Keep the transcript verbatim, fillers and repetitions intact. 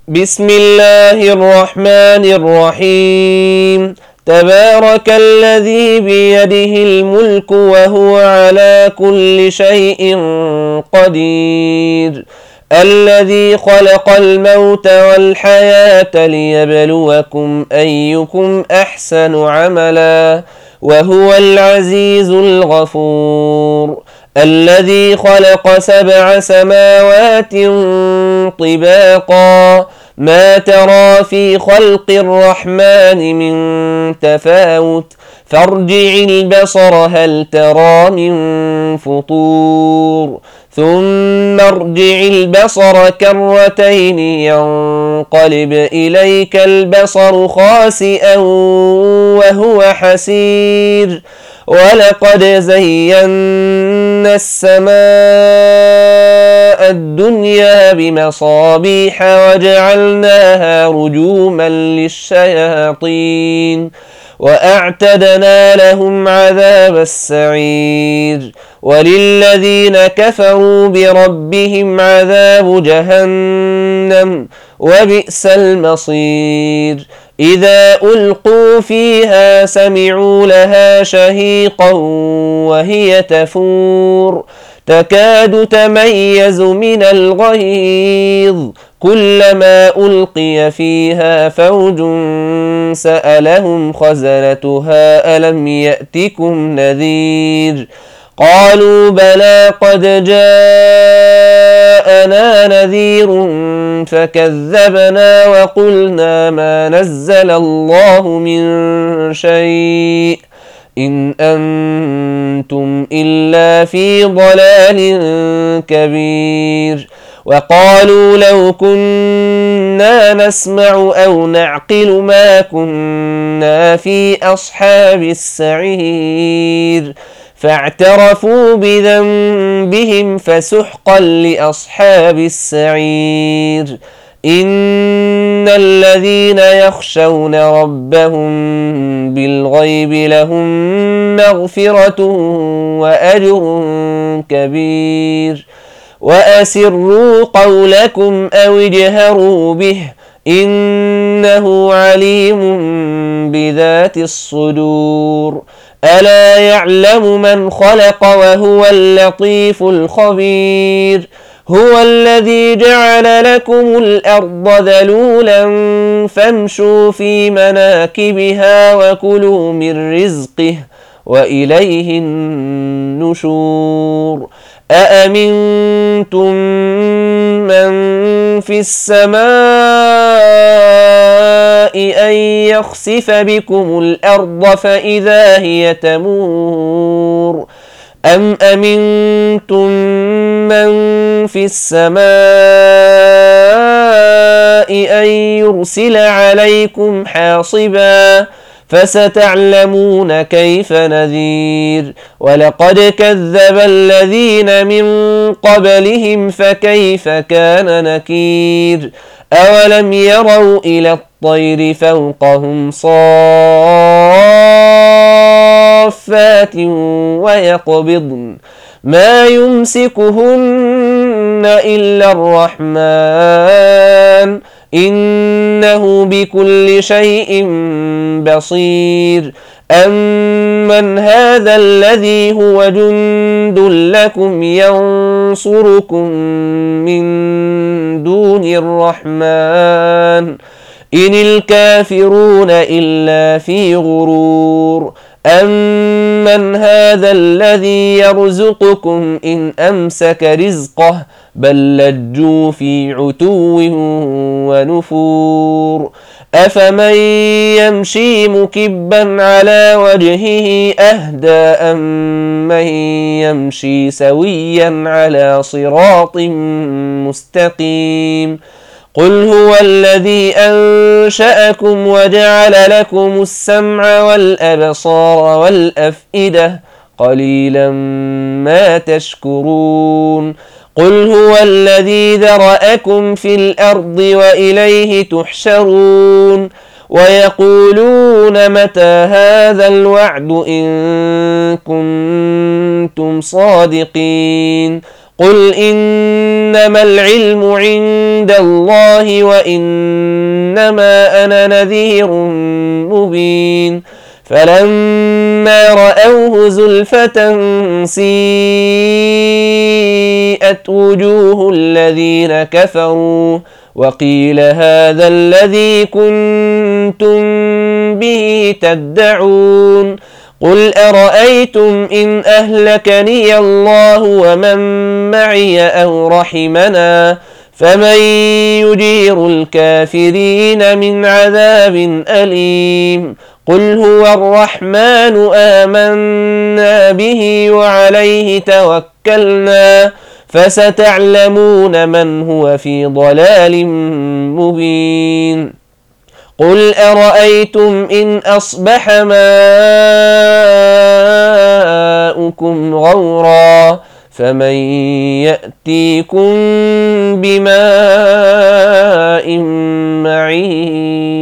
بسم الله الرحمن الرحيم. تبارك الذي بيده الملك وهو على كل شيء قدير، الذي خلق الموت والحياة ليبلوكم أيكم أحسن عملا وهو العزيز الغفور، الذي خلق سبع سماوات طباقا ما ترى في خلق الرحمن من تفاوت فارجع البصر هل ترى من فطور ثم ارجع البصر كرتين ينقلب إليك البصر خاسئا وهو حسير، ولقد زينا السماء الدنيا بمصابيح وجعلناها رجوما للشياطين وأعتدنا لهم عذاب السعير، وللذين كفروا بربهم عذاب جهنم وبئس المصير. إذا ألقوا فيها سمعوا لها شهيقا وهي تفور تكاد تميز من الغيظ، كلما ألقي فيها فوج سألهم خزنتها ألم يأتكم نذير، قالوا بلى قد جاءنا نذير فكذبنا وقلنا ما نزل الله من شيء إن أنتم إلا في ضلال كبير، وقالوا لو كنا نسمع أو نعقل ما كنا في أصحاب السعير، فاعترفوا بذنبهم فسحقا لأصحاب السعير. إن الذين يخشون ربهم بالغيب لهم مغفرة وأجر كبير، وأسروا قولكم أو اجهروا به إنه عليم بذات الصدور، ألا يعلم من خلق وهو اللطيف الخبير، هو الذي جعل لكم الأرض ذلولا فامشوا في مناكبها وكلوا من رزقه وإليه النشور. أأمنتم من في السماء أن يخسف بكم الأرض فإذا هي تمور، أم أمنتم من في السماء أن يرسل عليكم حاصبا فستعلمون كيف نذير، ولقد كذب الذين من قبلهم فكيف كان نكير، أولم يروا إلى الطير فوقهم صافات ويقبضن ما يمسكهن إلا الرحمن إنه بكل شيء بصير، أمن هذا الذي هو جند لكم ينصركم من دون الرحمن إن الكافرون إلا في غرور، أمن هذا الذي يرزقكم إن أمسك رزقه بل لجوا في عتو ونفور، أفمن يمشي مكبا على وجهه أهدى أمن يمشي سويا على صراط مستقيم، قل هو الذي أنشأكم وجعل لكم السمع والأبصار والأفئدة قليلا ما تشكرون، قل هو الذي ذرأكم في الأرض وإليه تحشرون، ويقولون متى هذا الوعد إن كنتم صادقين، قل إنما العلم عند الله وإنما أنا نذير مبين فلما رأوه زلفة سيئت وجوه الذين كفروا وقيل هذا الذي كنتم به تدعون قل أرأيتم إن أهلكني الله ومن معي أو رحمنا فمن يجير الكافرين من عذاب أليم قل هو الرحمن آمنا به وعليه توكلنا فستعلمون من هو في ضلال مبين قل أرأيتم إن أصبح ماؤكم غورا فمن يأتيكم بماء معين